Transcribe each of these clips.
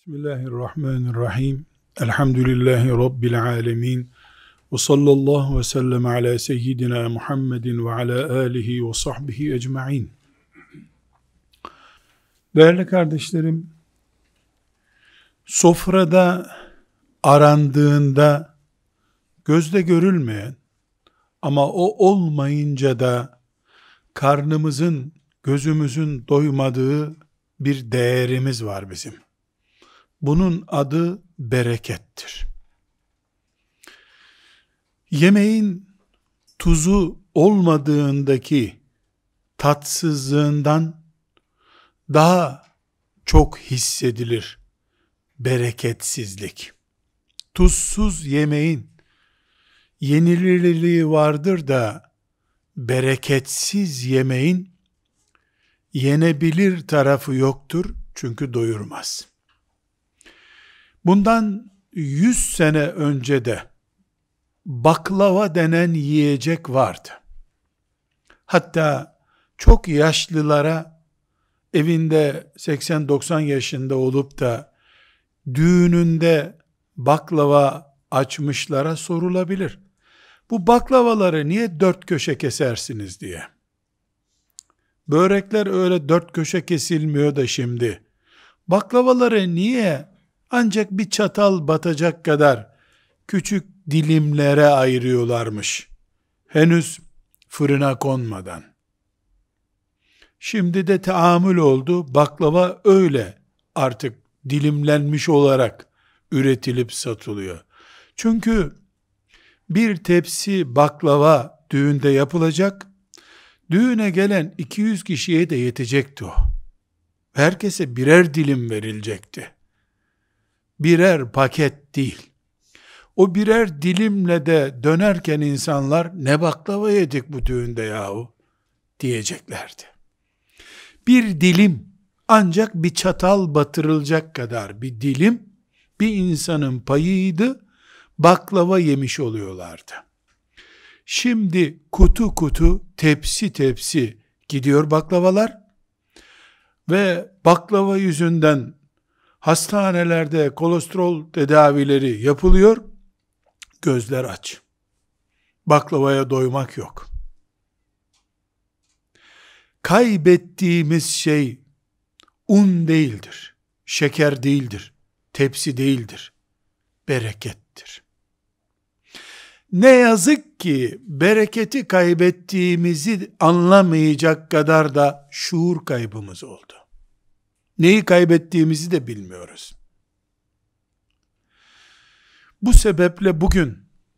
Bismillahirrahmanirrahim. Elhamdülillahi Rabbil alemin. Ve sallallahu ve sellem ala seyyidina Muhammedin ve ala alihi ve sahbihi ecma'in. Değerli kardeşlerim, sofrada arandığında gözle görülmeyen ama o olmayınca da karnımızın, gözümüzün doymadığı bir değerimiz var bizim. Bunun adı berekettir. Yemeğin tuzu olmadığındaki tatsızlığından daha çok hissedilir bereketsizlik. Tuzsuz yemeğin yenilirliği vardır da bereketsiz yemeğin yenebilir tarafı yoktur, çünkü doyurmaz. Bundan 100 sene önce de baklava denen yiyecek vardı. Hatta çok yaşlılara, evinde 80-90 yaşında olup da düğününde baklava açmışlara sorulabilir. Bu baklavaları niye 4 köşe kesersiniz diye. Börekler öyle 4 köşe kesilmiyor da şimdi. Baklavaları niye ancak bir çatal batacak kadar küçük dilimlere ayırıyorlarmış, henüz fırına konmadan? Şimdi de teamül oldu, baklava öyle artık dilimlenmiş olarak üretilip satılıyor. Çünkü bir tepsi baklava düğünde yapılacak, düğüne gelen 200 kişiye de yetecekti o. Herkese birer dilim verilecekti. Birer paket değil. O birer dilimle de dönerken insanlar, ne baklava yedik bu düğünde yahu diyeceklerdi. Bir dilim, ancak bir çatal batırılacak kadar bir dilim, bir insanın payıydı, baklava yemiş oluyorlardı. Şimdi kutu kutu, tepsi tepsi gidiyor baklavalar ve baklava yüzünden hastanelerde kolesterol tedavileri yapılıyor. Gözler aç. Baklavaya doymak yok. Kaybettiğimiz şey un değildir, şeker değildir, tepsi değildir, berekettir. Ne yazık ki bereketi kaybettiğimizi anlamayacak kadar da şuur kaybımız oldu. Neyi kaybettiğimizi de bilmiyoruz. Bu sebeple bugün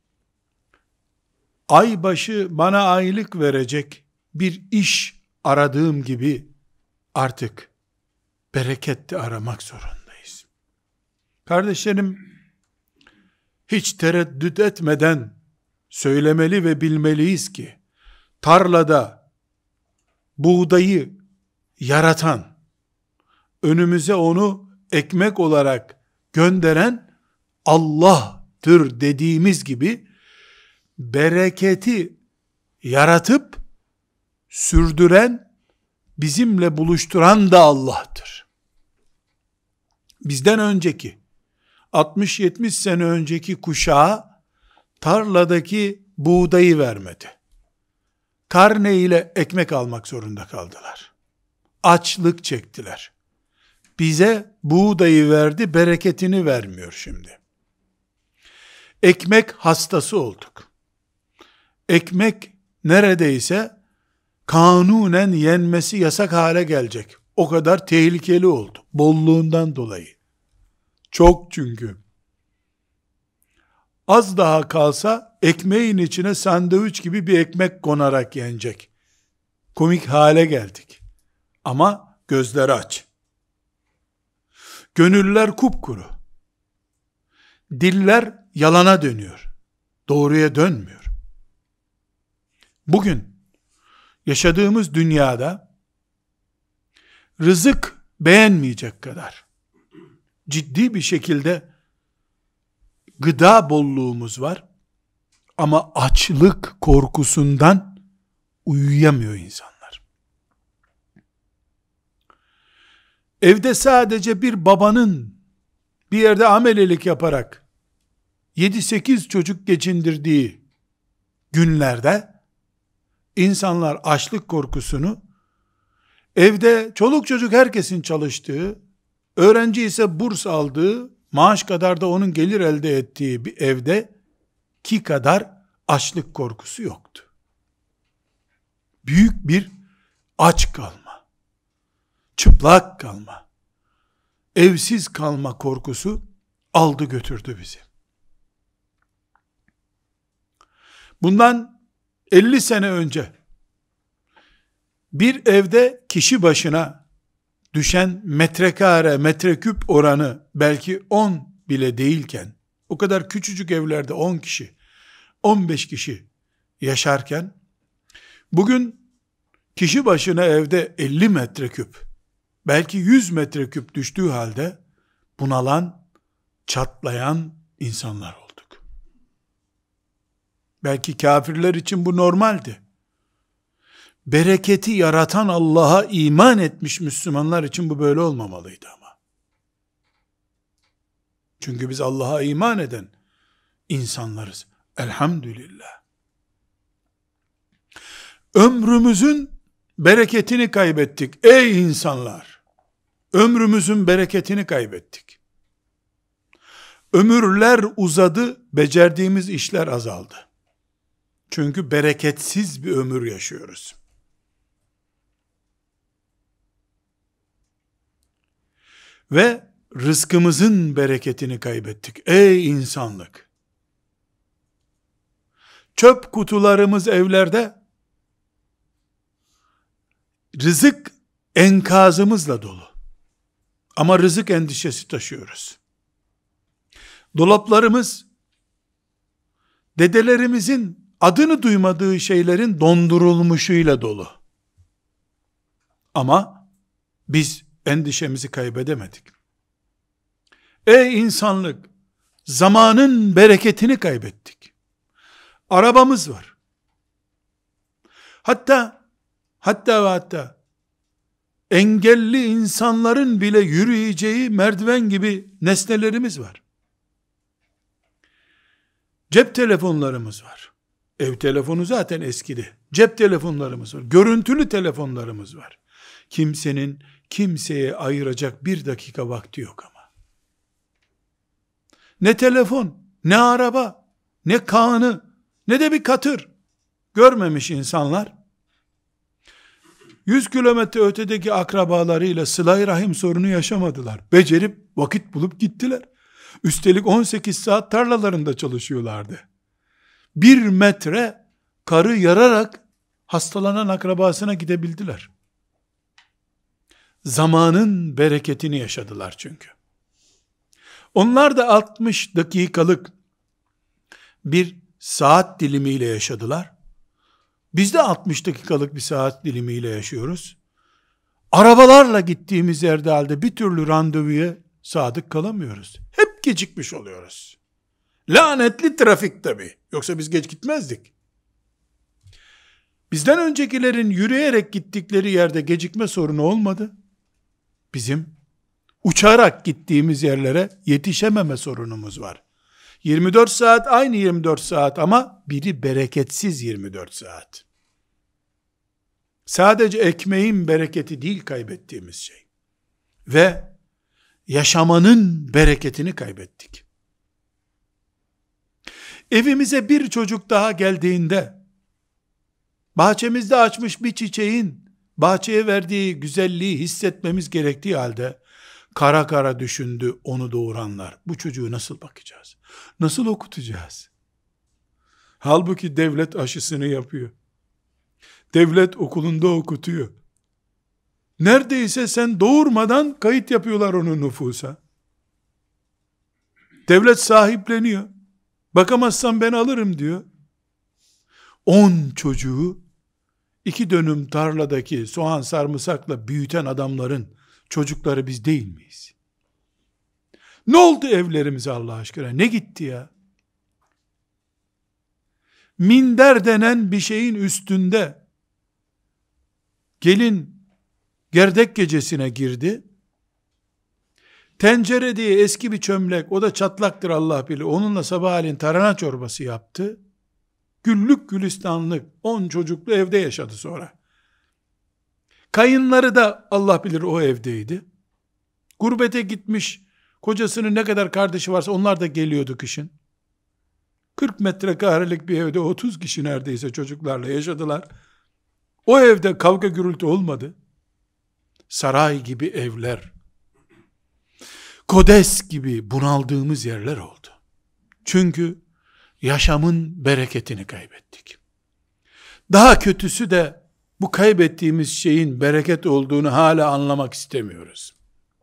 aybaşı bana aylık verecek bir iş aradığım gibi artık berekette aramak zorundayız. Kardeşlerim, hiç tereddüt etmeden söylemeli ve bilmeliyiz ki tarlada buğdayı yaratan, önümüze onu ekmek olarak gönderen Allah'tır dediğimiz gibi, bereketi yaratıp sürdüren, bizimle buluşturan da Allah'tır. Bizden önceki 60-70 sene önceki kuşağa tarladaki buğdayı vermedi. Karne ile ekmek almak zorunda kaldılar. Açlık çektiler. Bize buğdayı verdi, bereketini vermiyor şimdi. Ekmek hastası olduk. Ekmek neredeyse kanunen yenmesi yasak hale gelecek. O kadar tehlikeli oldu. Bolluğundan dolayı. Çok çünkü. Az daha kalsa ekmeğin içine sandviç gibi bir ekmek konarak yenecek. Komik hale geldik. Ama gözler aç. Gönüller kupkuru. Diller yalana dönüyor. Doğruya dönmüyor. Bugün yaşadığımız dünyada rızık beğenmeyecek kadar ciddi bir şekilde gıda bolluğumuz var. Ama açlık korkusundan uyuyamıyor insanlar. Evde sadece bir babanın bir yerde amelelik yaparak 7-8 çocuk geçindirdiği günlerde insanlar açlık korkusunu, evde çoluk çocuk herkesin çalıştığı, öğrenci ise burs aldığı, maaş kadar da onun gelir elde ettiği bir evde ki kadar açlık korkusu yoktu. Büyük bir aç kalma, çıplak kalma, evsiz kalma korkusu aldı götürdü bizi. Bundan 50 sene önce bir evde kişi başına düşen metrekare, metreküp oranı belki 10 bile değilken, o kadar küçücük evlerde 10 kişi, 15 kişi yaşarken, bugün kişi başına evde 50 metreküp, belki 100 metreküp düştüğü halde bunalan, çatlayan insanlar olduk. Belki kafirler için bu normaldi. Bereketi yaratan Allah'a iman etmiş Müslümanlar için bu böyle olmamalıydı ama. Çünkü biz Allah'a iman eden insanlarız. Elhamdülillah. Ömrümüzün bereketini kaybettik. Ey insanlar! Ömrümüzün bereketini kaybettik. Ömürler uzadı, becerdiğimiz işler azaldı. Çünkü bereketsiz bir ömür yaşıyoruz. Ve rızkımızın bereketini kaybettik. Ey insanlık! Çöp kutularımız evlerde, rızık enkazımızla dolu. Ama rızık endişesi taşıyoruz. Dolaplarımız, dedelerimizin adını duymadığı şeylerin dondurulmuşuyla dolu. Ama biz endişemizi kaybedemedik. Ey insanlık! Zamanın bereketini kaybettik. Arabamız var. Hatta engelli insanların bile yürüyeceği merdiven gibi nesnelerimiz var. Cep telefonlarımız var. Ev telefonu zaten eskidi. Cep telefonlarımız var. Görüntülü telefonlarımız var. Kimsenin kimseye ayıracak bir dakika vakti yok ama. Ne telefon, ne araba, ne kağını, ne de bir katır görmemiş insanlar, 100 kilometre ötedeki akrabalarıyla sıla-i rahim sorunu yaşamadılar. Becerip vakit bulup gittiler. Üstelik 18 saat tarlalarında çalışıyorlardı. 1 metre karı yararak hastalanan akrabasına gidebildiler. Zamanın bereketini yaşadılar çünkü. Onlar da 60 dakikalık bir saat dilimiyle yaşadılar. Biz de 60 dakikalık bir saat dilimiyle yaşıyoruz. Arabalarla gittiğimiz yerde halde bir türlü randevuya sadık kalamıyoruz. Hep gecikmiş oluyoruz. Lanetli trafik tabii. Yoksa biz geç gitmezdik. Bizden öncekilerin yürüyerek gittikleri yerde gecikme sorunu olmadı. Bizim uçarak gittiğimiz yerlere yetişememe sorunumuz var. 24 saat aynı 24 saat ama biri bereketsiz 24 saat. Sadece ekmeğin bereketi değil kaybettiğimiz şey. Ve yaşamanın bereketini kaybettik. Evimize bir çocuk daha geldiğinde, bahçemizde açmış bir çiçeğin bahçeye verdiği güzelliği hissetmemiz gerektiği halde, kara kara düşündü onu doğuranlar. Bu çocuğu nasıl bakacağız? Nasıl okutacağız? Halbuki devlet aşısını yapıyor. Devlet okulunda okutuyor. Neredeyse sen doğurmadan kayıt yapıyorlar onu nüfusa. Devlet sahipleniyor. Bakamazsan ben alırım diyor. 10 çocuğu 2 dönüm tarladaki soğan sarımsakla büyüten adamların çocukları biz değil miyiz? Ne oldu evlerimize Allah aşkına? Ne gitti ya? Minder denen bir şeyin üstünde gelin gerdek gecesine girdi. Tencere diye eski bir çömlek, o da çatlaktır Allah bilir. Onunla sabahleyin tarhana çorbası yaptı. Güllük gülistanlık 10 çocuklu evde yaşadı sonra. Kayınları da Allah bilir o evdeydi. Gurbete gitmiş, kocasının ne kadar kardeşi varsa onlar da geliyordu kışın. 40 metrekarelik bir evde 30 kişi neredeyse çocuklarla yaşadılar. O evde kavga gürültü olmadı. Saray gibi evler, Kodes gibi bunaldığımız yerler oldu. Çünkü yaşamın bereketini kaybettik. Daha kötüsü de bu kaybettiğimiz şeyin bereket olduğunu hala anlamak istemiyoruz.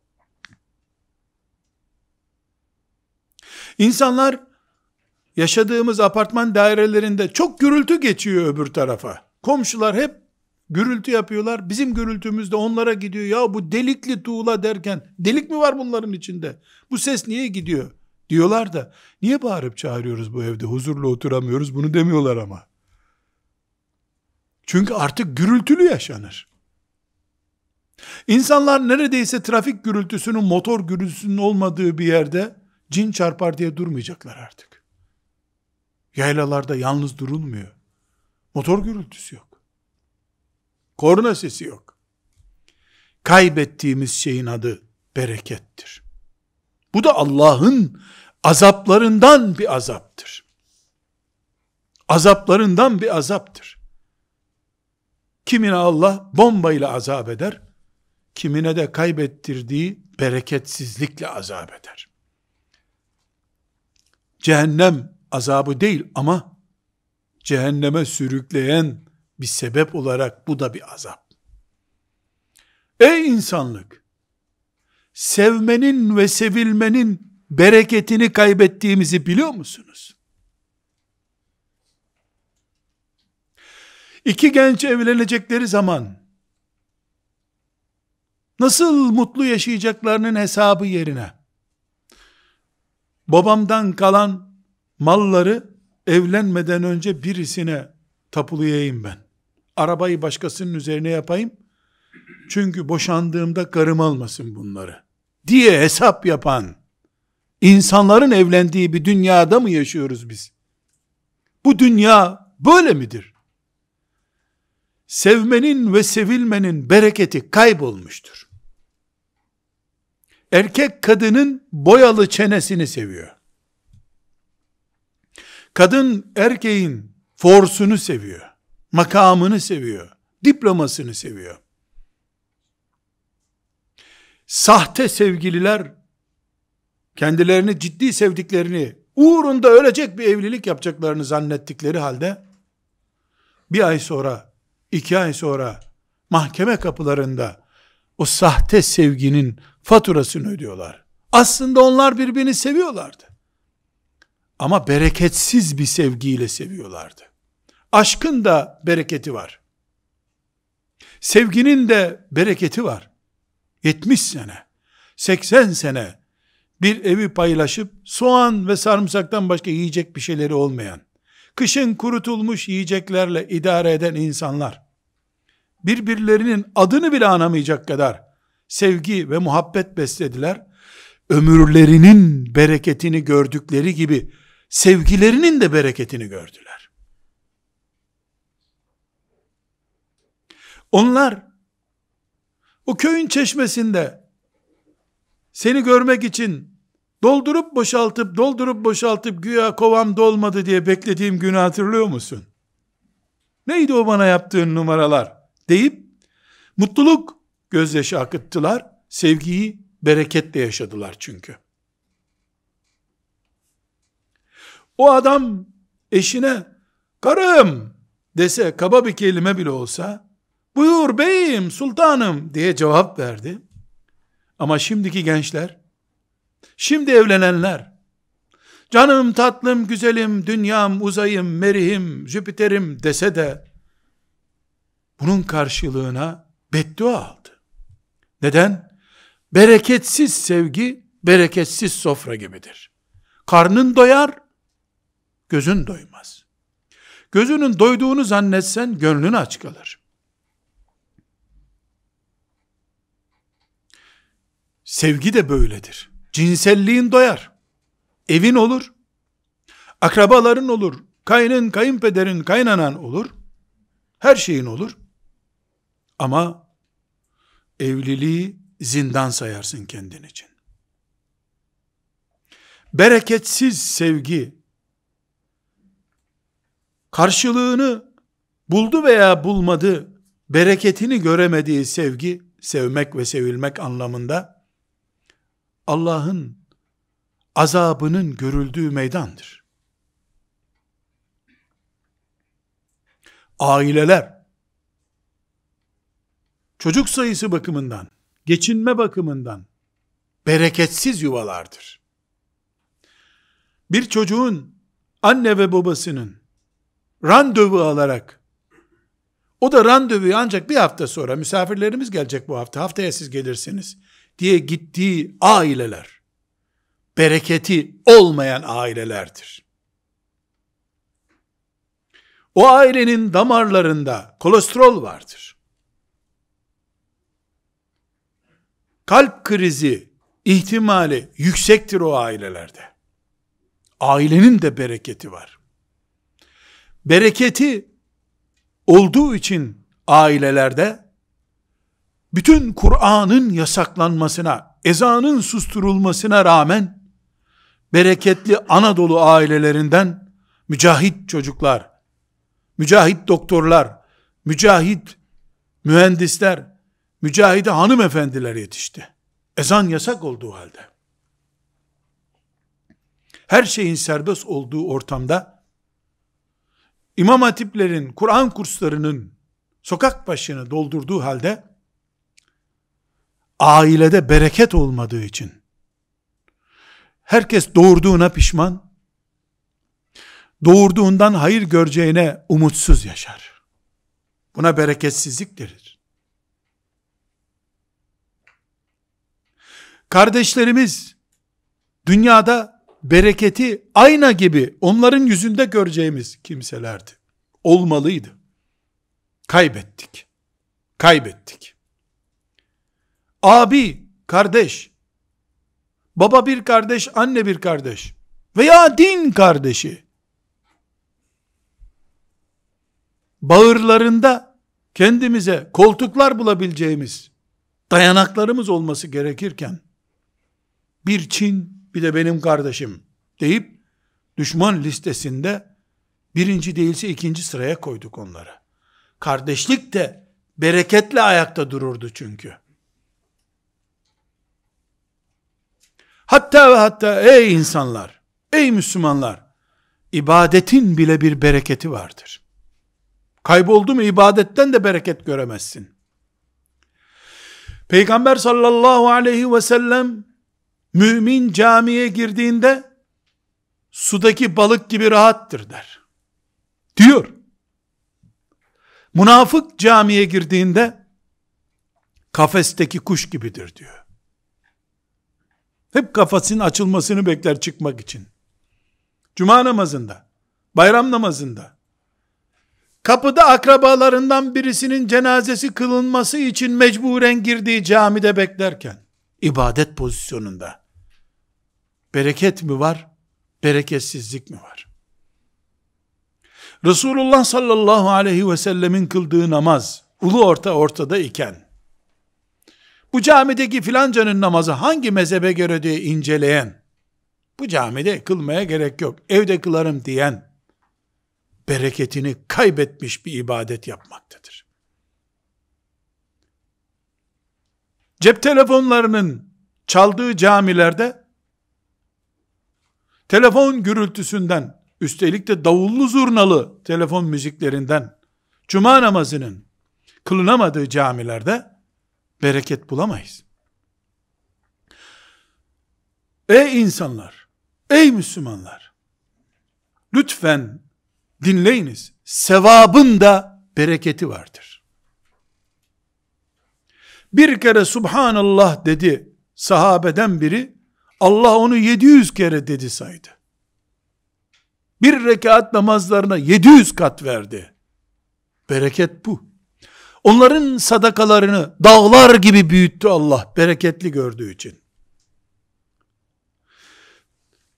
İnsanlar yaşadığımız apartman dairelerinde çok gürültü geçiyor öbür tarafa. Komşular hep gürültü yapıyorlar. Bizim gürültümüz de onlara gidiyor. Ya bu delikli tuğla derken delik mi var bunların içinde? Bu ses niye gidiyor? Diyorlar da niye bağırıp çağırıyoruz bu evde? Huzurla oturamıyoruz. Bunu demiyorlar ama. Çünkü artık gürültülü yaşanır. İnsanlar neredeyse trafik gürültüsünün, motor gürültüsünün olmadığı bir yerde cin çarpar diye durmayacaklar artık. Yaylalarda yalnız durulmuyor. Motor gürültüsü yok. Korna sesi yok. Kaybettiğimiz şeyin adı berekettir. Bu da Allah'ın azaplarından bir azaptır. Azaplarından bir azaptır. Kimine Allah bombayla azap eder, kimine de kaybettirdiği bereketsizlikle azap eder. Cehennem azabı değil ama cehenneme sürükleyen bir sebep olarak bu da bir azap. Ey insanlık! Sevmenin ve sevilmenin bereketini kaybettiğimizi biliyor musunuz? İki genç evlenecekleri zaman nasıl mutlu yaşayacaklarının hesabı yerine babamdan kalan malları evlenmeden önce birisine tapulayayım ben. Arabayı başkasının üzerine yapayım. Çünkü boşandığımda karım almasın bunları diye hesap yapan insanların evlendiği bir dünyada mı yaşıyoruz biz? Bu dünya böyle midir? Sevmenin ve sevilmenin bereketi kaybolmuştur. Erkek kadının boyalı çenesini seviyor. Kadın erkeğin forsunu seviyor. Makamını seviyor. Diplomasını seviyor. Sahte sevgililer kendilerini ciddi sevdiklerini, uğrunda ölecek bir evlilik yapacaklarını zannettikleri halde bir ay sonra, 2 ay sonra mahkeme kapılarında o sahte sevginin faturasını ödüyorlar. Aslında onlar birbirini seviyorlardı. Ama bereketsiz bir sevgiyle seviyorlardı. Aşkın da bereketi var. Sevginin de bereketi var. 70 sene, 80 sene bir evi paylaşıp soğan ve sarımsaktan başka yiyecek bir şeyleri olmayan, kışın kurutulmuş yiyeceklerle idare eden insanlar, birbirlerinin adını bile anamayacak kadar sevgi ve muhabbet beslediler. Ömürlerinin bereketini gördükleri gibi sevgilerinin de bereketini gördüler. Onlar o köyün çeşmesinde seni görmek için doldurup boşaltıp güya kovam dolmadı diye beklediğim günü hatırlıyor musun? Neydi o bana yaptığın numaralar deyip mutluluk gözyaşı akıttılar. Sevgiyi bereketle yaşadılar çünkü. O adam eşine karım dese, kaba bir kelime bile olsa, buyur beyim, sultanım diye cevap verdi. Ama şimdiki gençler, şimdi evlenenler, canım, tatlım, güzelim, dünyam, uzayım, merihim, Jüpiter'im dese de, bunun karşılığına beddua aldı. Neden? Bereketsiz sevgi, bereketsiz sofra gibidir. Karnın doyar, gözün doymaz. Gözünün doyduğunu zannetsen, gönlün aç kalır. Sevgi de böyledir. Cinselliğin doyar. Evin olur. Akrabaların olur. Kayının, kayınpederin, kaynanan olur. Her şeyin olur. Ama evliliği zindan sayarsın kendin için. Bereketsiz sevgi, karşılığını buldu veya bulmadı, bereketini göremediği sevgi, sevmek ve sevilmek anlamında, Allah'ın azabının görüldüğü meydandır. Aileler, çocuk sayısı bakımından, geçinme bakımından, bereketsiz yuvalardır. Bir çocuğun anne ve babasının randevu alarak, o da randevuyu ancak bir hafta sonra, misafirlerimiz gelecek bu hafta, haftaya siz gelirsiniz diye gittiği aileler, bereketi olmayan ailelerdir. O ailenin damarlarında kolesterol vardır. Kalp krizi ihtimali yüksektir o ailelerde. Ailenin de bereketi var. Bereketi olduğu için ailelerde bütün Kur'an'ın yasaklanmasına, ezanın susturulmasına rağmen bereketli Anadolu ailelerinden mücahit çocuklar, mücahit doktorlar, mücahit mühendisler, mücahide hanımefendiler yetişti. Ezan yasak olduğu halde. Her şeyin serbest olduğu ortamda İmam hatiplerin, Kur'an kurslarının sokak başını doldurduğu halde ailede bereket olmadığı için herkes doğurduğuna pişman, doğurduğundan hayır göreceğine umutsuz yaşar. Buna bereketsizlik denir. Kardeşlerimiz dünyada bereketi ayna gibi onların yüzünde göreceğimiz kimselerdi. Olmalıydı. Kaybettik. Kaybettik. Abi, kardeş, baba bir kardeş, anne bir kardeş veya din kardeşi bağırlarında kendimize koltuklar bulabileceğimiz dayanaklarımız olması gerekirken bir Çin, bir de benim kardeşim deyip düşman listesinde birinci değilse ikinci sıraya koyduk onları. Kardeşlik de bereketle ayakta dururdu çünkü. Hatta ve hatta ey insanlar, ey Müslümanlar, ibadetin bile bir bereketi vardır. Kayboldu mu ibadetten de bereket göremezsin. Peygamber sallallahu aleyhi ve sellem mümin camiye girdiğinde sudaki balık gibi rahattır der. Diyor. Münafık camiye girdiğinde kafesteki kuş gibidir diyor. Hep kafasının açılmasını bekler çıkmak için. Cuma namazında, bayram namazında, kapıda akrabalarından birisinin cenazesi kılınması için mecburen girdiği camide beklerken, ibadet pozisyonunda, bereket mi var, bereketsizlik mi var? Resulullah sallallahu aleyhi ve sellemin kıldığı namaz, ulu orta ortada iken, bu camideki filancanın namazı hangi mezhebe göre diye inceleyen, bu camide kılmaya gerek yok, evde kılarım diyen, bereketini kaybetmiş bir ibadet yapmaktadır. Cep telefonlarının çaldığı camilerde, telefon gürültüsünden, üstelik de davullu zurnalı telefon müziklerinden, cuma namazının kılınamadığı camilerde, bereket bulamayız. Ey insanlar, ey Müslümanlar, lütfen dinleyiniz, sevabın da bereketi vardır. Bir kere Subhanallah dedi sahabeden biri, Allah onu 700 kere dedi saydı. Bir rekat namazlarına 700 kat verdi. Bereket bu. Onların sadakalarını dağlar gibi büyüttü Allah, bereketli gördüğü için.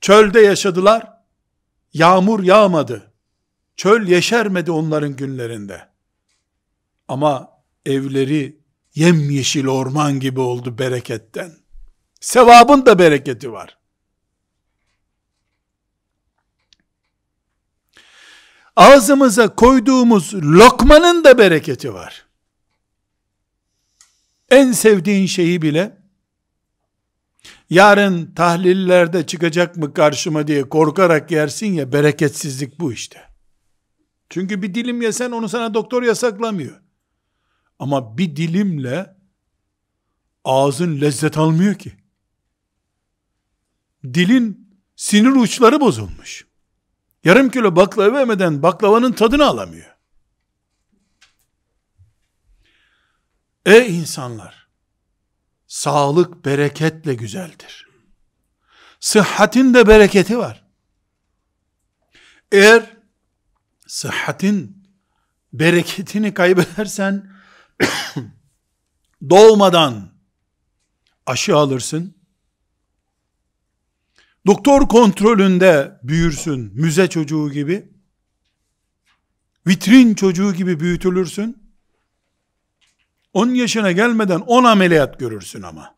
Çölde yaşadılar. Yağmur yağmadı. Çöl yeşermedi onların günlerinde. Ama evleri yemyeşil orman gibi oldu bereketten. Sevabın da bereketi var. Ağzımıza koyduğumuz lokmanın da bereketi var. En sevdiğin şeyi bile yarın tahlillerde çıkacak mı karşıma diye korkarak yersin ya, bereketsizlik bu işte. Çünkü bir dilim yesen onu sana doktor yasaklamıyor. Ama bir dilimle ağzın lezzet almıyor ki. Dilin sinir uçları bozulmuş. Yarım kilo baklava yemeden baklavanın tadını alamıyor. Ey insanlar! Sağlık bereketle güzeldir. Sıhhatin de bereketi var. Eğer sıhhatin bereketini kaybedersen doğmadan aşı alırsın. Doktor kontrolünde büyürsün, müze çocuğu gibi. Vitrin çocuğu gibi büyütülürsün. 10 yaşına gelmeden 10 ameliyat görürsün ama.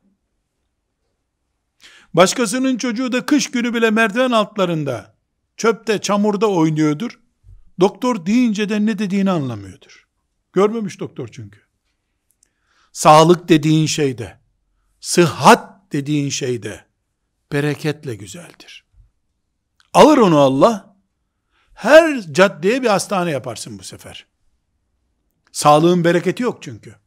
Başkasının çocuğu da kış günü bile merdiven altlarında, çöpte, çamurda oynuyordur. Doktor deyince de ne dediğini anlamıyordur. Görmemiş doktor çünkü. Sağlık dediğin şeyde, sıhhat dediğin şeyde bereketle güzeldir. Alır onu Allah, her caddeye bir hastane yaparsın bu sefer. Sağlığın bereketi yok çünkü.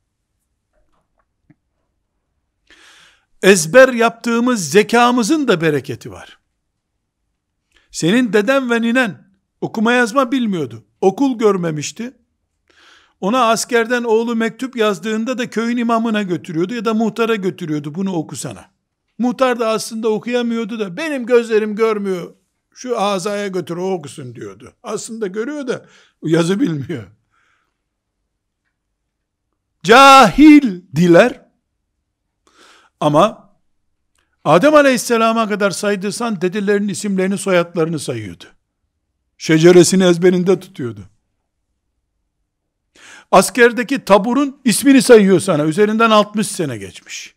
Ezber yaptığımız zekamızın da bereketi var. Senin deden ve ninen okuma yazma bilmiyordu. Okul görmemişti. Ona askerden oğlu mektup yazdığında da köyün imamına götürüyordu ya da muhtara götürüyordu, bunu okusana. Muhtar da aslında okuyamıyordu da benim gözlerim görmüyor, şu azaya götür o okusun diyordu. Aslında görüyor da yazı bilmiyor. Cahil diler. Ama Adem Aleyhisselam'a kadar saydıysan dedelerinin isimlerini, soyadlarını sayıyordu. Şeceresini ezberinde tutuyordu. Askerdeki taburun ismini sayıyor sana. Üzerinden 60 sene geçmiş.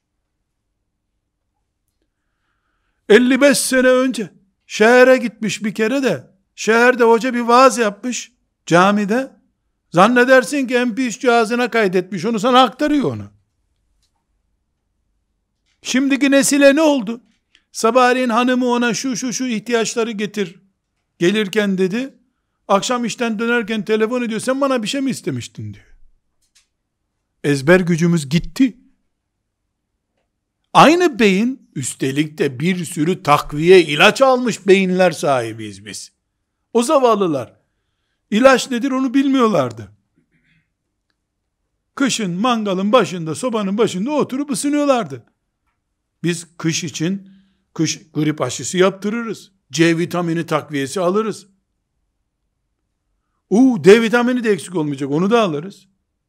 55 sene önce şehre gitmiş bir kere de, şehirde hoca bir vaaz yapmış camide. Zannedersin ki MP3 cihazına kaydetmiş, onu sana aktarıyor onu. Şimdiki nesile ne oldu? Sabahleyin hanımı ona şu ihtiyaçları getir, gelirken dedi. Akşam işten dönerken telefon ediyor. Sen bana bir şey mi istemiştin diyor. Ezber gücümüz gitti. Aynı beyin, üstelik de bir sürü takviye ilaç almış beyinler sahibiyiz biz. O zavallılar ilaç nedir onu bilmiyorlardı. Kışın mangalın başında, sobanın başında oturup ısınıyorlardı. Biz kış için kış grip aşısı yaptırırız. C vitamini takviyesi alırız. D vitamini de eksik olmayacak, onu da alırız.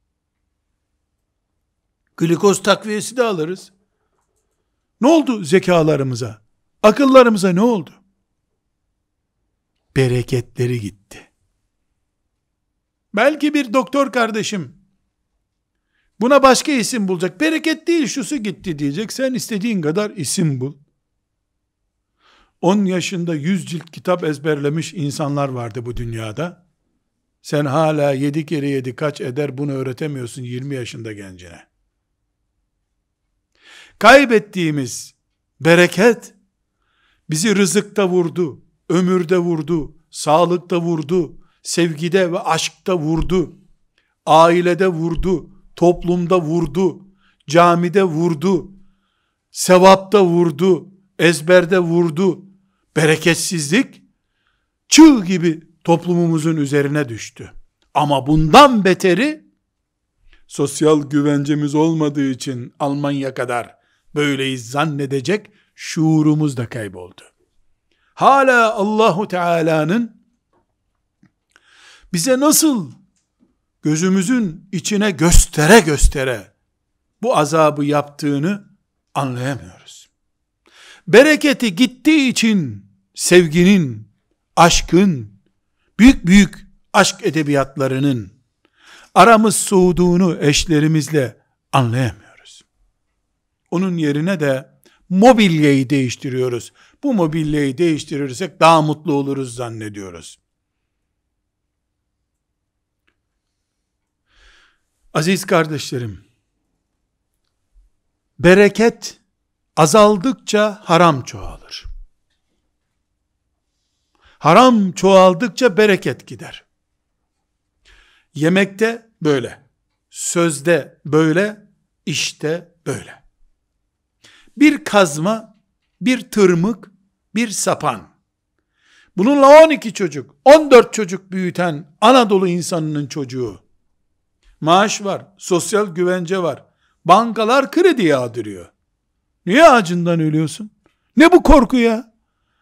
Glikoz takviyesi de alırız. Ne oldu zekalarımıza? Akıllarımıza ne oldu? Bereketleri gitti. Belki bir doktor kardeşim buna başka isim bulacak. Bereket değil, şusu gitti diyecek. Sen istediğin kadar isim bul. 10 yaşında 100 cilt kitap ezberlemiş insanlar vardı bu dünyada. Sen hala 7 kere 7 kaç eder bunu öğretemiyorsun 20 yaşında gencine. Kaybettiğimiz bereket bizi rızıkta vurdu, ömürde vurdu, sağlıkta vurdu, sevgide ve aşkta vurdu, ailede vurdu, toplumda vurdu, camide vurdu, sevapta vurdu, ezberde vurdu. Bereketsizlik çığ gibi toplumumuzun üzerine düştü. Ama bundan beteri, sosyal güvencemiz olmadığı için Almanya kadar böyleyiz zannedecek şuurumuz da kayboldu. Hala Allahu Teala'nın bize nasıl gözümüzün içine göstere göstere bu azabı yaptığını anlayamıyoruz. Bereketi gittiği için sevginin, aşkın, büyük büyük aşk edebiyatlarının aramız soğuduğunu eşlerimizle anlayamıyoruz. Onun yerine de mobilyayı değiştiriyoruz. Bu mobilyayı değiştirirsek daha mutlu oluruz zannediyoruz. Aziz kardeşlerim, bereket azaldıkça haram çoğalır. Haram çoğaldıkça bereket gider. Yemekte böyle, sözde böyle, işte böyle. Bir kazma, bir tırmık, bir sapan. Bununla 12 çocuk, 14 çocuk büyüten Anadolu insanının çocuğu. Maaş var, sosyal güvence var. Bankalar kredi yağdırıyor. Niye acından ölüyorsun? Ne bu korku ya?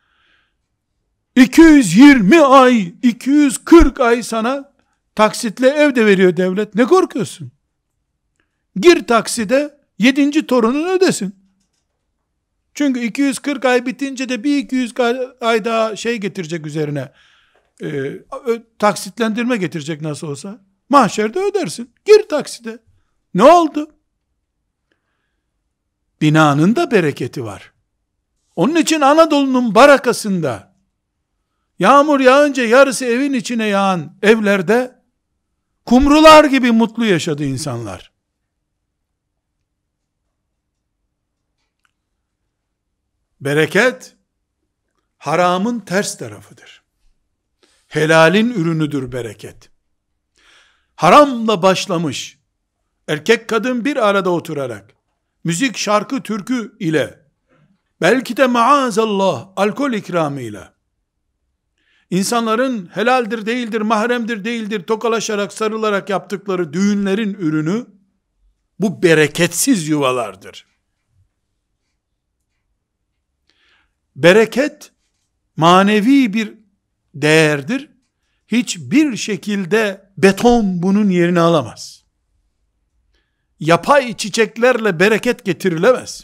220 ay, 240 ay sana taksitle ev de veriyor devlet. Ne korkuyorsun? Gir takside 7. torunun ödesin. Çünkü 240 ay bitince de bir 200 ay daha şey getirecek üzerine. Taksitlendirme getirecek nasıl olsa. Mahşerde ödersin. Gir takside. Ne oldu? Binanın da bereketi var. Onun için Anadolu'nun barakasında yağmur yağınca yarısı evin içine yağan evlerde kumrular gibi mutlu yaşadı insanlar. Bereket haramın ters tarafıdır. Helalin ürünüdür bereket. Haramla başlamış, erkek kadın bir arada oturarak, müzik, şarkı, türkü ile, belki de maazallah, alkol ikramıyla, insanların helaldir değildir, mahremdir değildir, tokalaşarak, sarılarak yaptıkları düğünlerin ürünü, bu bereketsiz yuvalardır. Bereket, manevi bir değerdir. Hiçbir şekilde beton bunun yerini alamaz. Yapay çiçeklerle bereket getirilemez.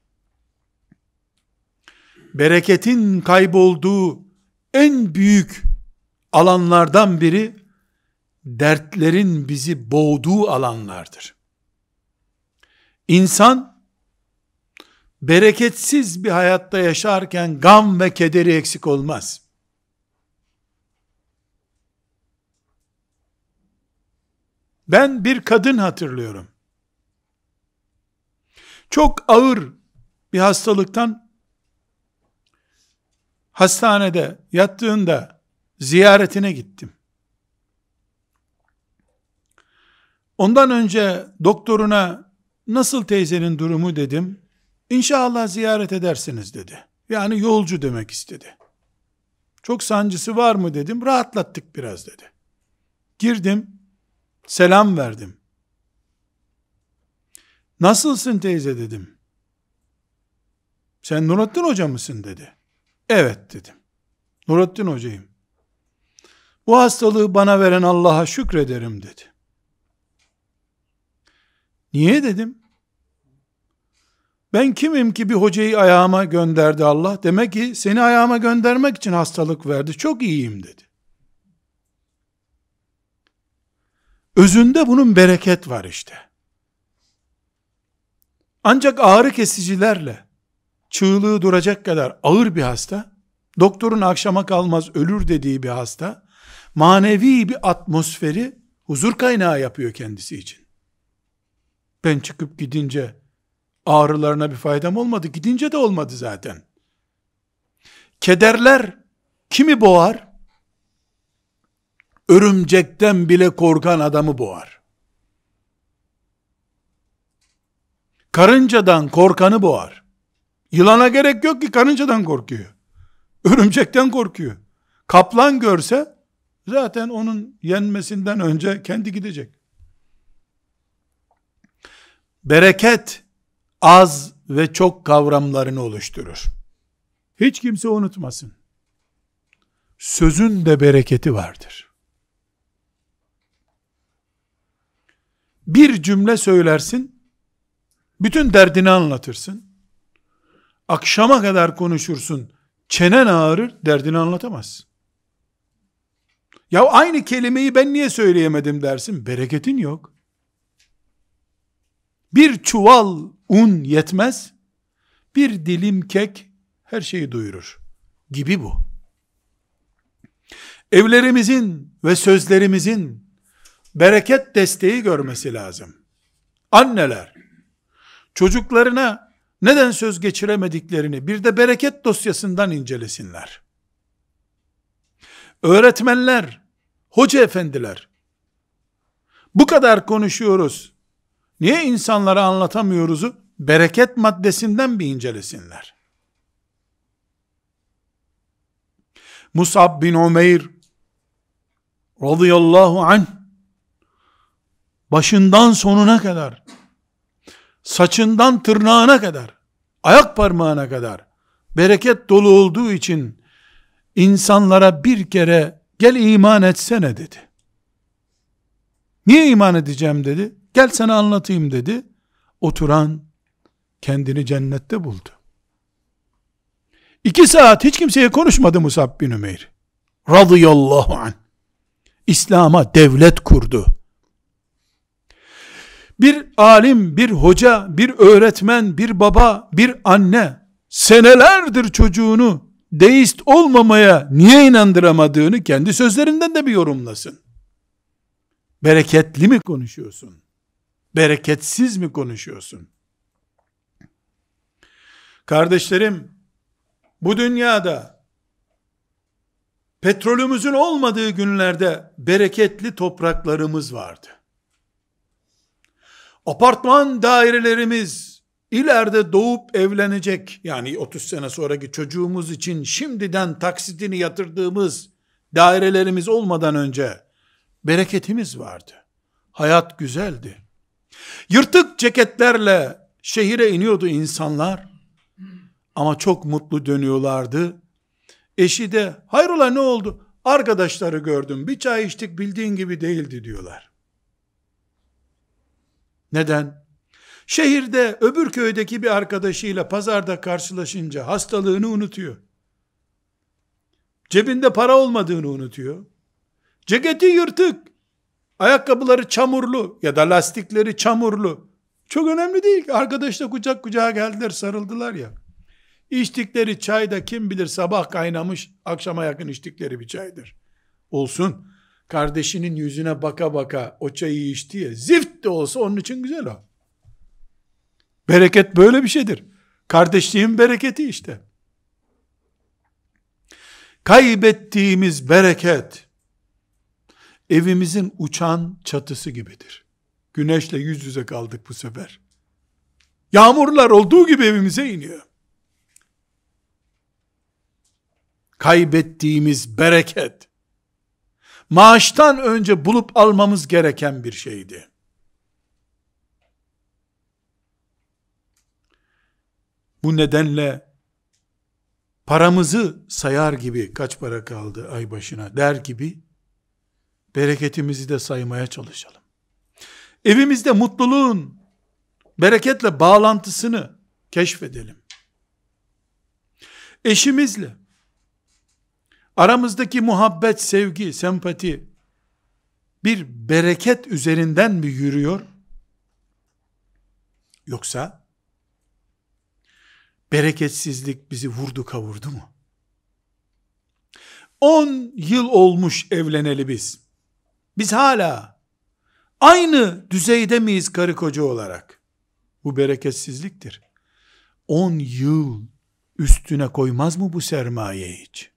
Bereketin kaybolduğu en büyük alanlardan biri, dertlerin bizi boğduğu alanlardır. İnsan, bereketsiz bir hayatta yaşarken gam ve kederi eksik olmaz. Ben bir kadın hatırlıyorum. Çok ağır bir hastalıktan hastanede yattığında ziyaretine gittim. Ondan önce doktoruna nasıl teyzenin durumu dedim. İnşallah ziyaret edersiniz dedi. Yani yolcu demek istedi. Çok sancısı var mı dedim. Rahatlattık biraz dedi. Girdim. Selam verdim. Nasılsın teyze dedim. Sen Nurattin Hoca mısın dedi. Evet dedim. Nurattin Hocayım. Bu hastalığı bana veren Allah'a şükrederim dedi. Niye dedim. Ben kimim ki bir hocayı ayağıma gönderdi Allah. Demek ki seni ayağıma göndermek için hastalık verdi. Çok iyiyim dedi. Özünde bunun bereket var işte. Ancak ağrı kesicilerle çığlığı duracak kadar ağır bir hasta, doktorun akşama kalmaz ölür dediği bir hasta, manevi bir atmosferi huzur kaynağı yapıyor kendisi için. Ben çıkıp gidince ağrılarına bir faydam olmadı. Gidince de olmadı zaten. Kederler kimi boğar? Örümcekten bile korkan adamı boğar. Karıncadan korkanı boğar. Yılana gerek yok ki, karıncadan korkuyor. Örümcekten korkuyor. Kaplan görse zaten onun yenmesinden önce kendi gidecek. Bereket az ve çok kavramlarını oluşturur. Hiç kimse unutmasın. Sözün de bereketi vardır. Bir cümle söylersin, bütün derdini anlatırsın. Akşama kadar konuşursun, Çenen ağrır, derdini anlatamaz. Ya aynı kelimeyi ben niye söyleyemedim dersin, bereketin yok. Bir çuval un yetmez, bir dilim kek her şeyi doyurur gibi bu. Evlerimizin ve sözlerimizin bereket desteği görmesi lazım. Anneler, çocuklarına neden söz geçiremediklerini bir de bereket dosyasından incelesinler. Öğretmenler, hoca efendiler, bu kadar konuşuyoruz, niye insanlara anlatamıyoruz'u bereket maddesinden bir incelesinler. Mus'ab bin Umeyr radıyallahu anh, başından sonuna kadar, saçından tırnağına kadar, ayak parmağına kadar bereket dolu olduğu için insanlara bir kere gel iman etsene dedi. Niye iman edeceğim dedi. Gel sana anlatayım dedi. Oturan kendini cennette buldu. 2 saat hiç kimseye konuşmadı Mus'ab bin Umeyr radıyallahu anh. İslam'a devlet kurdu. Bir alim, bir hoca, bir öğretmen, bir baba, bir anne senelerdir çocuğunu deist olmamaya niye inandıramadığını kendi sözlerinden de bir yorumlasın. Bereketli mi konuşuyorsun? Bereketsiz mi konuşuyorsun? Kardeşlerim, bu dünyada petrolümüzün olmadığı günlerde bereketli topraklarımız vardı. Apartman dairelerimiz ileride doğup evlenecek, yani 30 sene sonraki çocuğumuz için şimdiden taksitini yatırdığımız dairelerimiz olmadan önce bereketimiz vardı. Hayat güzeldi. Yırtık ceketlerle şehire iniyordu insanlar ama çok mutlu dönüyorlardı. Eşi de hayrola ne oldu? Arkadaşları gördüm, bir çay içtik, bildiğin gibi değildi diyorlar. Neden? Şehirde öbür köydeki bir arkadaşıyla pazarda karşılaşınca hastalığını unutuyor. Cebinde para olmadığını unutuyor. Ceketi yırtık, ayakkabıları çamurlu ya da lastikleri çamurlu. Çok önemli değil ki. Arkadaşla kucak kucağa geldiler, sarıldılar ya. İçtikleri çay da kim bilir sabah kaynamış, akşama yakın içtikleri bir çaydır. Olsun. Kardeşinin yüzüne baka baka o çayı içti ya, zift de olsa onun için güzel o. Bereket böyle bir şeydir. Kardeşliğin bereketi işte. Kaybettiğimiz bereket, evimizin uçan çatısı gibidir. Güneşle yüz yüze kaldık bu sefer. Yağmurlar olduğu gibi evimize iniyor. Kaybettiğimiz bereket, maaştan önce bulup almamız gereken bir şeydi. Bu nedenle paramızı sayar gibi, kaç para kaldı ay başına der gibi, bereketimizi de saymaya çalışalım. Evimizde mutluluğun bereketle bağlantısını keşfedelim. Eşimizle aramızdaki muhabbet, sevgi, sempati bir bereket üzerinden mi yürüyor? Yoksa bereketsizlik bizi vurdu kavurdu mu? 10 yıl olmuş evleneli biz. Biz hala aynı düzeyde miyiz karı koca olarak? Bu bereketsizliktir. 10 yıl üstüne koymaz mı bu sermaye hiç?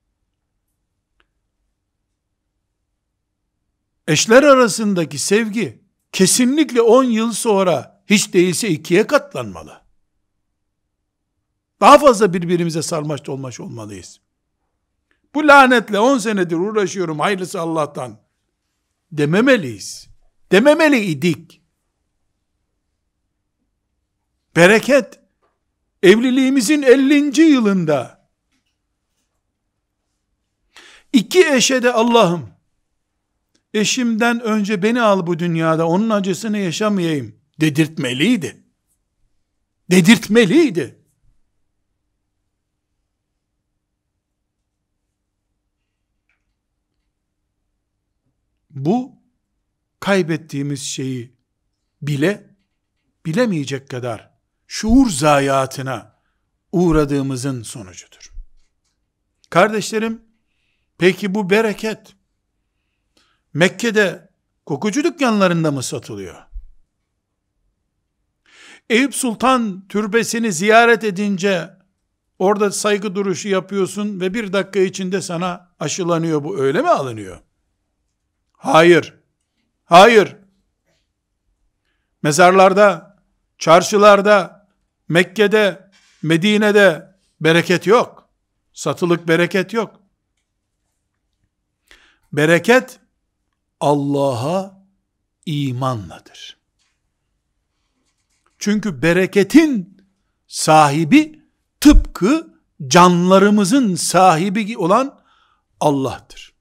Eşler arasındaki sevgi kesinlikle 10 yıl sonra hiç değilse 2'ye katlanmalı. Daha fazla birbirimize sarmaş dolmaş olmalıyız. Bu lanetle 10 senedir uğraşıyorum, hayırlısı Allah'tan dememeliyiz. Dememeliydik. Bereket, evliliğimizin 50. yılında 2 eşe de Allah'ım, eşimden önce beni al bu dünyada, onun acısını yaşamayayım dedirtmeliydi. Dedirtmeliydi. Bu kaybettiğimiz şeyi bilemeyecek kadar şuur zayiatına uğradığımızın sonucudur. Kardeşlerim, peki bu bereket Mekke'de kokucu dükkanlarında mı satılıyor? Eyüp Sultan türbesini ziyaret edince orada saygı duruşu yapıyorsun ve bir dakika içinde sana aşılanıyor, bu öyle mi alınıyor? Hayır. Hayır. Mezarlarda, çarşılarda, Mekke'de, Medine'de bereket yok. Satılık bereket yok. Bereket Allah'a imanladır. Çünkü bereketin sahibi tıpkı canlarımızın sahibi olan Allah'tır.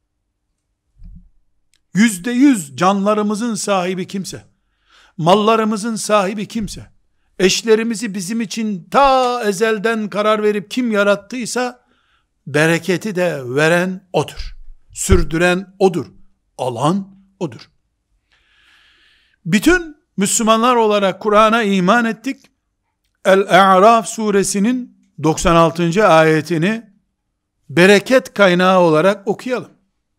%100 canlarımızın sahibi kimse, mallarımızın sahibi kimse, eşlerimizi bizim için ta ezelden karar verip kim yarattıysa, bereketi de veren odur. Sürdüren odur. Alan odur. Bütün Müslümanlar olarak Kur'an'a iman ettik. El-A'raf suresinin 96. ayetini bereket kaynağı olarak okuyalım.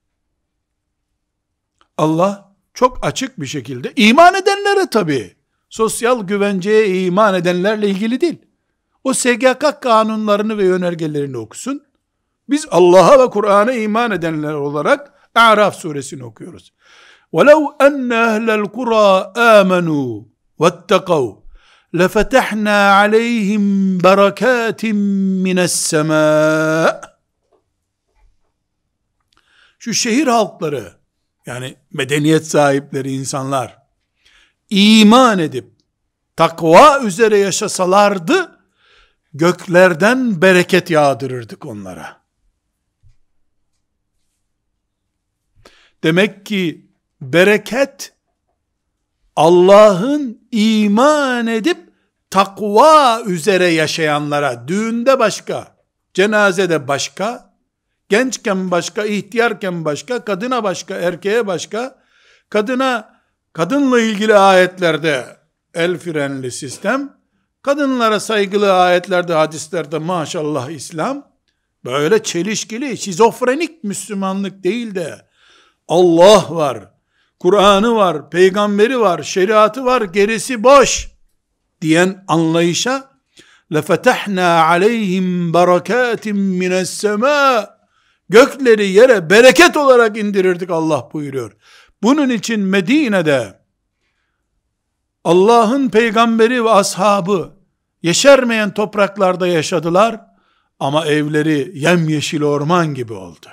Allah çok açık bir şekilde iman edenlere, tabii sosyal güvenceye iman edenlerle ilgili değil. O SGK kanunlarını ve yönergelerini okusun. Biz Allah'a ve Kur'an'a iman edenler olarak A'raf suresini okuyoruz. وَلَوْ أَنَّ أَهْلَ الْقُرَى آمَنُوا وَاتَّقَوْا لَفَتَحْنَا عَلَيْهِمْ بَرَكَاتٍ مِنَ السَّمَاءِ. Şu şehir halkları, yani medeniyet sahipleri insanlar, iman edip takva üzere yaşasalardı, göklerden bereket yağdırırdık onlara. Demek ki bereket, Allah'ın iman edip takva üzere yaşayanlara, düğünde başka, cenazede başka, gençken başka, ihtiyarken başka, kadına başka, erkeğe başka, kadınla ilgili ayetlerde el frenli sistem, kadınlara saygılı ayetlerde, hadislerde maşallah İslam, böyle çelişkili, şizofrenik Müslümanlık değil de, Allah var, Kur'an'ı var, peygamberi var, şeriatı var, gerisi boş diyen anlayışa لَفَتَحْنَا عَلَيْهِمْ بَرَكَاتٍ مِنَ السَّمَاءِ, gökleri yere bereket olarak indirirdik Allah buyuruyor. Bunun için Medine'de Allah'ın peygamberi ve ashabı yeşermeyen topraklarda yaşadılar ama evleri yemyeşil orman gibi oldu.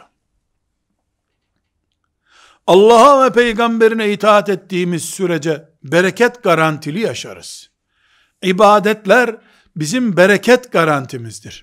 Allah'a ve peygamberine itaat ettiğimiz sürece bereket garantili yaşarız. İbadetler bizim bereket garantimizdir.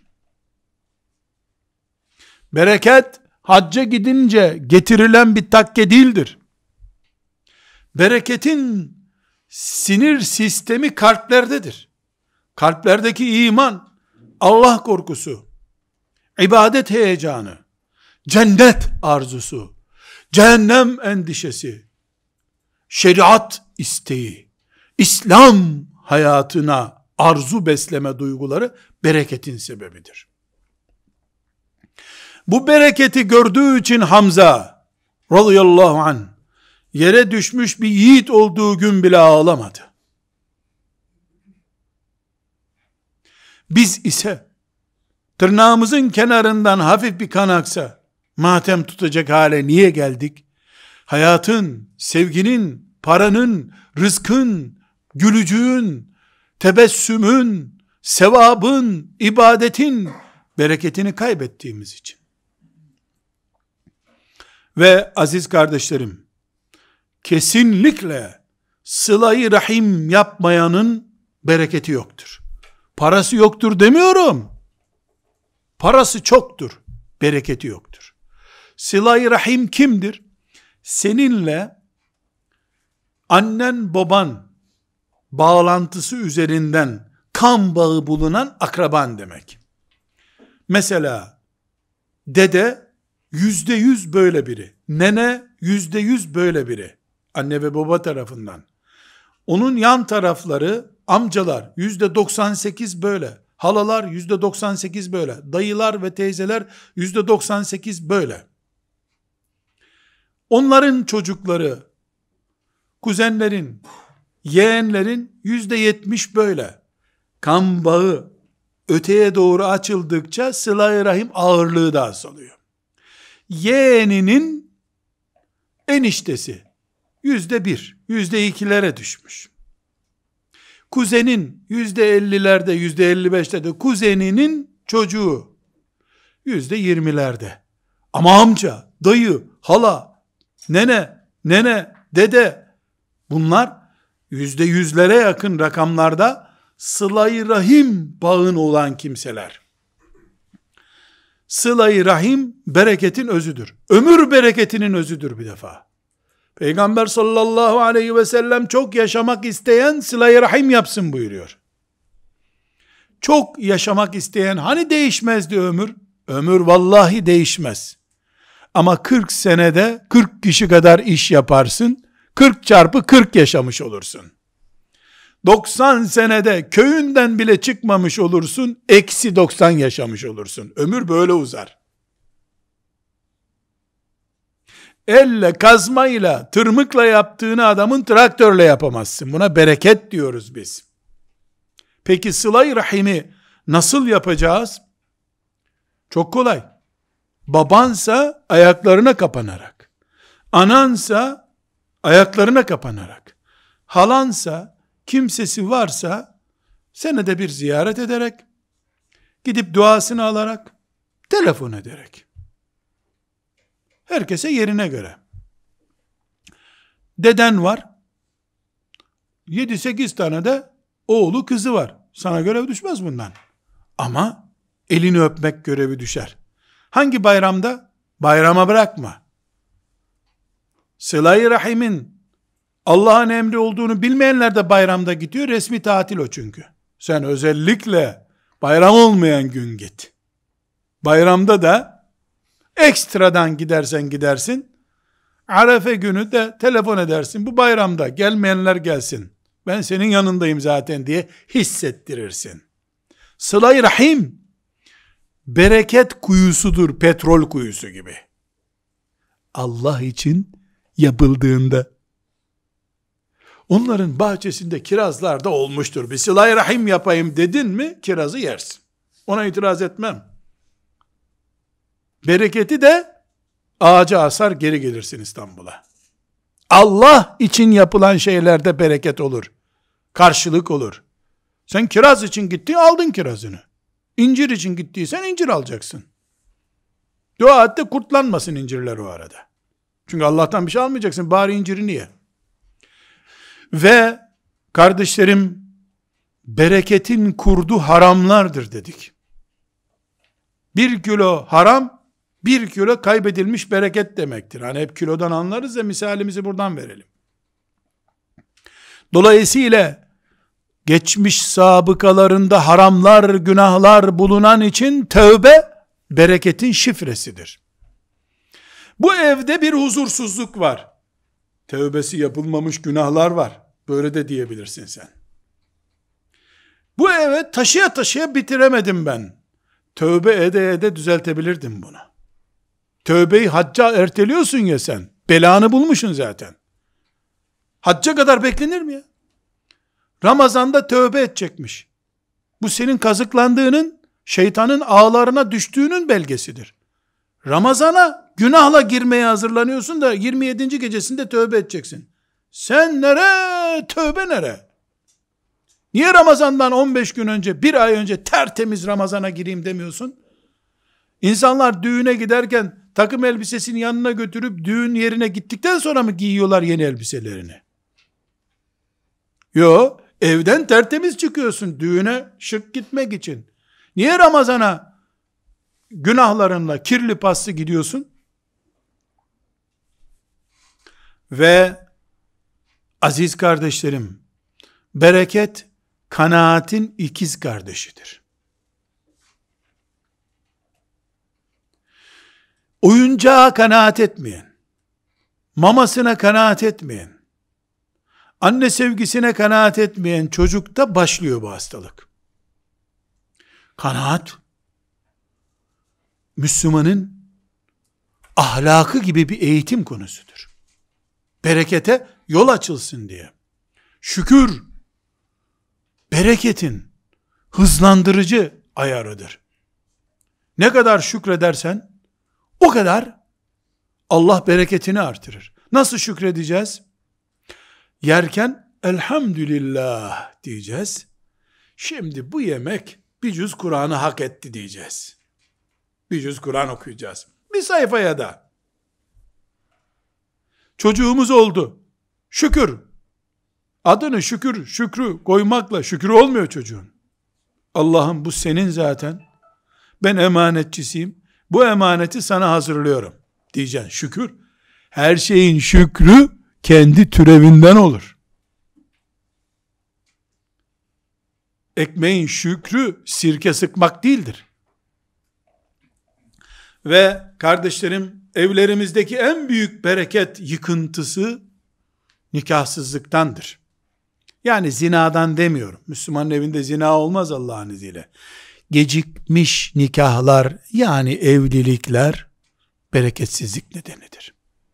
Bereket hacca gidince getirilen bir takke değildir. Bereketin sinir sistemi kalplerdedir. Kalplerdeki iman, Allah korkusu, ibadet heyecanı, cennet arzusu, cehennem endişesi, şeriat isteği, İslam hayatına arzu besleme duyguları bereketin sebebidir. Bu bereketi gördüğü için Hamza radıyallahu anh yere düşmüş bir yiğit olduğu gün bile ağlamadı. Biz ise tırnağımızın kenarından hafif bir kan aksa matem tutacak hale niye geldik? Hayatın, sevginin, paranın, rızkın, gülücüğün, tebessümün, sevabın, ibadetin bereketini kaybettiğimiz için. Ve aziz kardeşlerim, kesinlikle sıla-i rahim yapmayanın bereketi yoktur. Parası yoktur demiyorum. Parası çoktur, bereketi yoktur. Sıla-i rahim kimdir? Seninle annen baban bağlantısı üzerinden kan bağı bulunan akraban demek. Mesela dede %100 böyle biri. Nene %100 böyle biri. Anne ve baba tarafından. Onun yan tarafları, amcalar %98 böyle. Halalar %98 böyle. Dayılar ve teyzeler %98 böyle. Onların çocukları, kuzenlerin, yeğenlerin %70 böyle. Kan bağı öteye doğru açıldıkça sıla-i rahim ağırlığı da azalıyor. Yeğeninin eniştesi %1, %2'lere düşmüş. Kuzenin %50'lerde, %55'lerde, kuzeninin çocuğu %20'lerde. Ama amca, dayı, hala, nene, dede, bunlar %100'lere yakın rakamlarda sıla-i rahim bağın olan kimseler. Sıla-i rahim bereketin özüdür. Ömür bereketinin özüdür bir defa. Peygamber sallallahu aleyhi ve sellem çok yaşamak isteyen sıla-i rahim yapsın buyuruyor. Çok yaşamak isteyen hani değişmezdi ömür? Ömür vallahi değişmez. Ama 40 senede 40 kişi kadar iş yaparsın. 40 çarpı 40 yaşamış olursun. 90 senede köyünden bile çıkmamış olursun. Eksi 90 yaşamış olursun. Ömür böyle uzar. Elle, kazmayla, tırmıkla yaptığını adamın traktörle yapamazsın. Buna bereket diyoruz biz. Peki sıla-i rahimi nasıl yapacağız? Çok kolay. Babansa ayaklarına kapanarak, anansa ayaklarına kapanarak, halansa, kimsesi varsa senede bir ziyaret ederek, gidip duasını alarak, telefon ederek. Herkese yerine göre. Deden var, 7-8 tane de oğlu kızı var. Sana görev düşmez bundan. Ama elini öpmek görevi düşer. Hangi bayramda? Bayrama bırakma. Sıla-i rahimin Allah'ın emri olduğunu bilmeyenler de bayramda gidiyor. Resmi tatil o çünkü. Sen özellikle bayram olmayan gün git. Bayramda da ekstradan gidersen gidersin. Arefe günü de telefon edersin. Bu bayramda gelmeyenler gelsin. Ben senin yanındayım zaten diye hissettirirsin. Sıla-i rahim bereket kuyusudur, petrol kuyusu gibi. Allah için yapıldığında, onların bahçesinde kirazlar da olmuştur. Bir sıla-i rahim yapayım dedin mi kirazı yersin. Ona itiraz etmem. Bereketi de ağaca asar geri gelirsin İstanbul'a. Allah için yapılan şeylerde bereket olur. Karşılık olur. Sen kiraz için gittin, aldın kirazını. İncir için gittiysen incir alacaksın. Dua et de kurtlanmasın incirler o arada. Çünkü Allah'tan bir şey almayacaksın. Bari incirini ye. Ve kardeşlerim, bereketin kurdu haramlardır dedik. 1 kilo haram, 1 kilo kaybedilmiş bereket demektir. Hani hep kilodan anlarız ya, misalimizi buradan verelim. Dolayısıyla geçmiş sabıkalarında haramlar, günahlar bulunan için tövbe bereketin şifresidir. Bu evde bir huzursuzluk var. Tövbesi yapılmamış günahlar var. Böyle de diyebilirsin sen. Bu eve taşıya taşıya bitiremedim ben. Tövbe ede ede düzeltebilirdim bunu. Tövbeyi hacca erteliyorsun ya sen. Belanı bulmuşsun zaten. Hacca kadar beklenir mi ya? Ramazanda tövbe edecekmiş. Bu senin kazıklandığının, şeytanın ağlarına düştüğünün belgesidir. Ramazana günahla girmeye hazırlanıyorsun da 27. gecesinde tövbe edeceksin. Sen nere? Tövbe nere? Niye Ramazan'dan 15 gün önce, 1 ay önce tertemiz Ramazan'a gireyim demiyorsun? İnsanlar düğüne giderken takım elbisesini yanına götürüp düğün yerine gittikten sonra mı giyiyorlar yeni elbiselerini? Yo, evden tertemiz çıkıyorsun düğüne şık gitmek için. Niye Ramazan'a günahlarınla kirli paslı gidiyorsun? Ve aziz kardeşlerim, bereket kanaatin ikiz kardeşidir. Oyuncağa kanaat etmeyen, mamasına kanaat etmeyen, anne sevgisine kanaat etmeyen çocukta başlıyor bu hastalık. Kanaat, Müslümanın ahlakı gibi bir eğitim konusudur. Berekete yol açılsın diye. Şükür, bereketin hızlandırıcı ayarıdır. Ne kadar şükredersen, o kadar Allah bereketini artırır. Nasıl şükredeceğiz? Yerken elhamdülillah diyeceğiz. Şimdi bu yemek bir cüz Kur'an'ı hak etti diyeceğiz. Bir cüz Kur'an okuyacağız. Bir sayfaya da. Çocuğumuz oldu. Şükür. Adını şükür, şükrü koymakla şükür olmuyor çocuğun. Allah'ım bu senin zaten. Ben emanetçisiyim. Bu emaneti sana hazırlıyorum diyeceksin. Şükür. Her şeyin şükrü kendi türevinden olur. Ekmeğin şükrü sirke sıkmak değildir. Ve kardeşlerim, evlerimizdeki en büyük bereket yıkıntısı nikahsızlıktandır. Yani zinadan demiyorum. Müslümanın evinde zina olmaz Allah'ın izniyle. Gecikmiş nikahlar, yani evlilikler bereketsizlik nedenidir.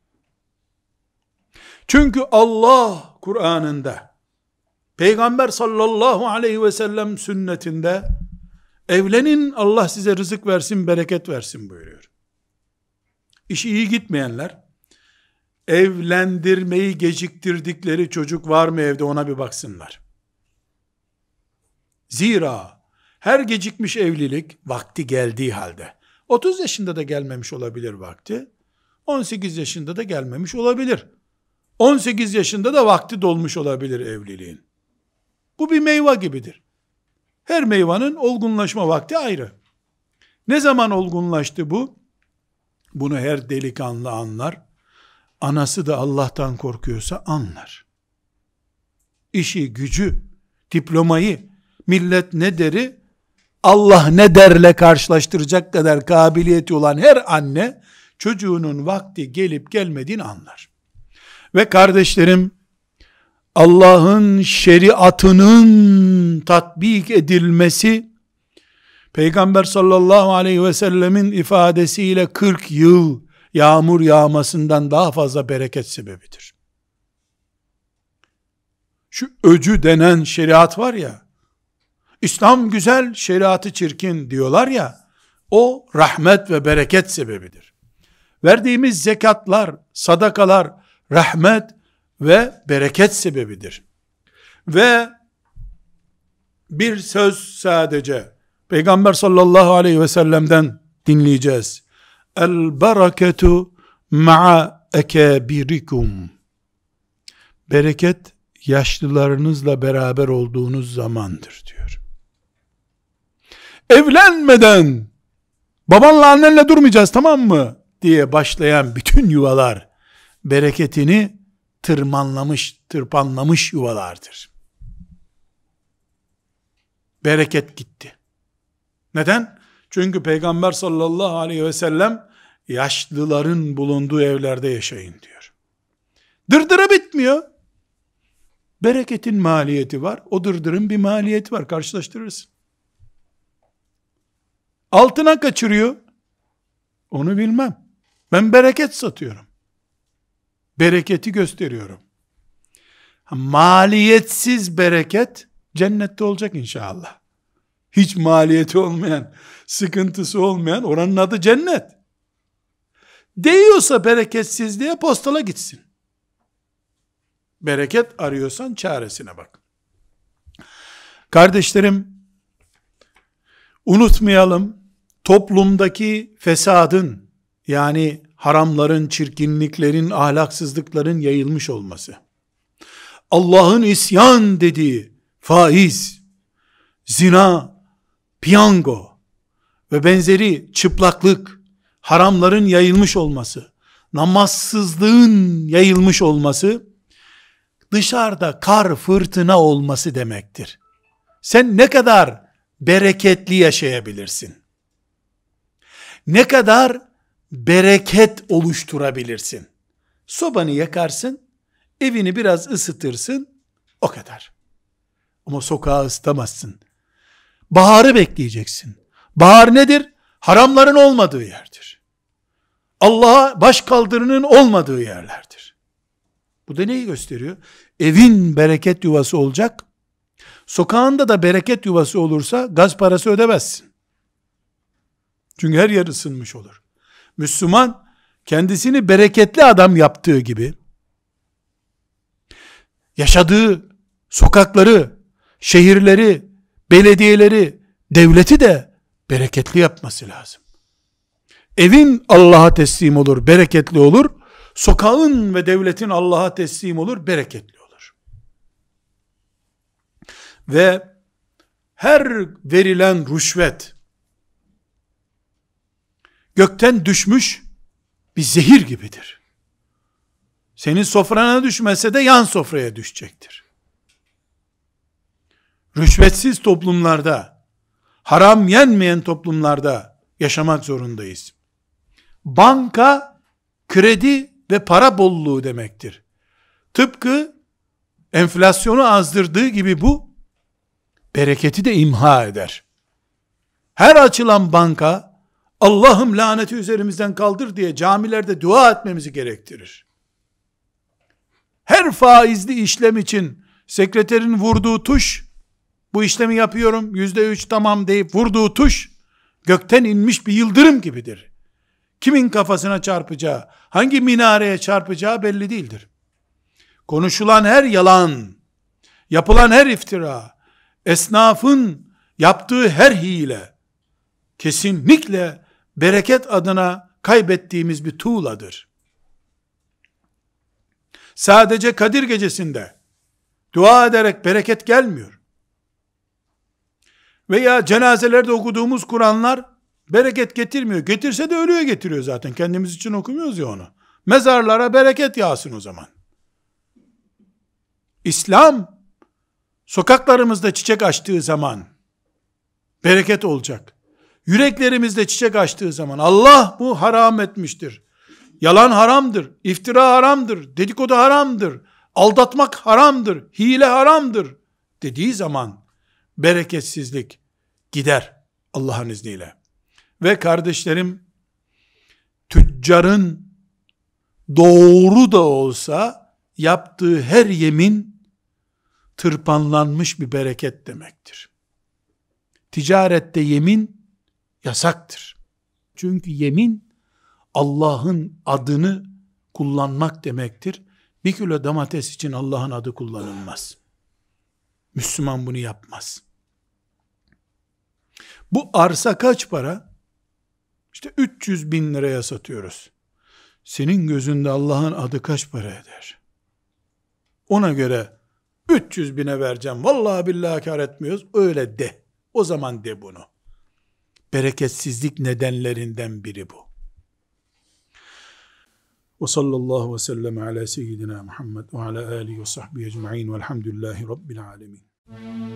Çünkü Allah Kur'an'ında, Peygamber sallallahu aleyhi ve sellem sünnetinde evlenin, Allah size rızık versin, bereket versin buyuruyor. İşi iyi gitmeyenler, evlendirmeyi geciktirdikleri çocuk var mı evde, ona bir baksınlar. Zira her gecikmiş evlilik vakti geldiği halde, 30 yaşında da gelmemiş olabilir vakti, 18 yaşında da gelmemiş olabilir, 18 yaşında da vakti dolmuş olabilir evliliğin. Bu bir meyve gibidir. Her meyvanın olgunlaşma vakti ayrı. Ne zaman olgunlaştı bu? Bunu her delikanlı anlar. Anası da Allah'tan korkuyorsa anlar. İşi, gücü, diplomayı, millet ne deri, Allah ne derle karşılaştıracak kadar kabiliyeti olan her anne, çocuğunun vakti gelip gelmediğini anlar. Ve kardeşlerim, Allah'ın şeriatının tatbik edilmesi, Peygamber sallallahu aleyhi ve sellemin ifadesiyle 40 yıl yağmur yağmasından daha fazla bereket sebebidir. Şu öcü denen şeriat var ya, İslam güzel, şeriatı çirkin diyorlar ya, o rahmet ve bereket sebebidir. Verdiğimiz zekatlar, sadakalar, rahmet ve bereket sebebidir. Ve bir söz sadece Peygamber sallallahu aleyhi ve sellem'den dinleyeceğiz. El bereketu ma'a ekabirikum. Bereket yaşlılarınızla beraber olduğunuz zamandır diyor. Evlenmeden babanla annenle durmayacağız, tamam mı diye başlayan bütün yuvalar bereketini tırpanlamış yuvalardır. Bereket gitti. Neden? Çünkü Peygamber sallallahu aleyhi ve sellem yaşlıların bulunduğu evlerde yaşayın diyor. Dırdırı bitmiyor. Bereketin maliyeti var. O dırdırın bir maliyeti var. Karşılaştırırsın. Altına kaçırıyor. Onu bilmem. Ben bereket satıyorum. Bereketi gösteriyorum. Maliyetsiz bereket cennette olacak inşallah. Hiç maliyeti olmayan, sıkıntısı olmayan, oranın adı cennet. Değiyorsa bereketsizliğe postala gitsin. Bereket arıyorsan çaresine bak. Kardeşlerim, unutmayalım, toplumdaki fesadın, yani haramların, çirkinliklerin, ahlaksızlıkların yayılmış olması, Allah'ın isyan dediği faiz, zina, piyango ve benzeri çıplaklık, haramların yayılmış olması, namazsızlığın yayılmış olması, dışarıda kar fırtına olması demektir. Sen ne kadar bereketli yaşayabilirsin? Ne kadar bereket oluşturabilirsin? Sobanı yakarsın, evini biraz ısıtırsın, o kadar. Ama sokağı ısıtamazsın. Baharı bekleyeceksin. Bahar nedir? Haramların olmadığı yerdir. Allah'a baş kaldırının olmadığı yerlerdir. Bu da neyi gösteriyor? Evin bereket yuvası olacak. Sokağında da bereket yuvası olursa gaz parası ödemezsin. Çünkü her yer ısınmış olur. Müslüman kendisini bereketli adam yaptığı gibi yaşadığı sokakları, şehirleri, belediyeleri, devleti de bereketli yapması lazım. Evin Allah'a teslim olur, bereketli olur. Sokağın ve devletin Allah'a teslim olur, bereketli olur. Ve her verilen rüşvet gökten düşmüş bir zehir gibidir. Senin sofrana düşmese de yan sofraya düşecektir. Rüşvetsiz toplumlarda, haram yenmeyen toplumlarda yaşamak zorundayız. Banka, kredi ve para bolluğu demektir. Tıpkı enflasyonu azdırdığı gibi bu, bereketi de imha eder. Her açılan banka, Allah'ım laneti üzerimizden kaldır diye camilerde dua etmemizi gerektirir. Her faizli işlem için sekreterin vurduğu tuş, bu işlemi yapıyorum, %3 tamam deyip vurduğu tuş, gökten inmiş bir yıldırım gibidir. Kimin kafasına çarpacağı, hangi minareye çarpacağı belli değildir. Konuşulan her yalan, yapılan her iftira, esnafın yaptığı her hile, kesinlikle bereket adına kaybettiğimiz bir tuğladır. Sadece Kadir Gecesi'nde dua ederek bereket gelmiyor. Veya cenazelerde okuduğumuz Kur'anlar bereket getirmiyor. Getirse de ölüye getiriyor zaten. Kendimiz için okumuyoruz ya onu. Mezarlara bereket yağsın o zaman. İslam sokaklarımızda çiçek açtığı zaman bereket olacak. Yüreklerimizde çiçek açtığı zaman Allah bu haram etmiştir. Yalan haramdır, iftira haramdır, dedikodu haramdır, aldatmak haramdır, hile haramdır dediği zaman bereketsizlik gider Allah'ın izniyle. Ve kardeşlerim, tüccarın doğru da olsa yaptığı her yemin tırpanlanmış bir bereket demektir. Ticarette yemin yasaktır. Çünkü yemin Allah'ın adını kullanmak demektir. 1 kilo domates için Allah'ın adı kullanılmaz. Müslüman bunu yapmaz. Bu arsa kaç para? İşte 300 bin liraya satıyoruz. Senin gözünde Allah'ın adı kaç para eder? Ona göre 300 bine vereceğim. Vallahi billahi kar etmiyoruz. Öyle de. O zaman de bunu. Bereketsizlik nedenlerinden biri bu. Ve sallallahu ve sellem ala seyyidina Muhammed ve ala alihi ve sahbihi ecma'in velhamdülillahi rabbil alemin.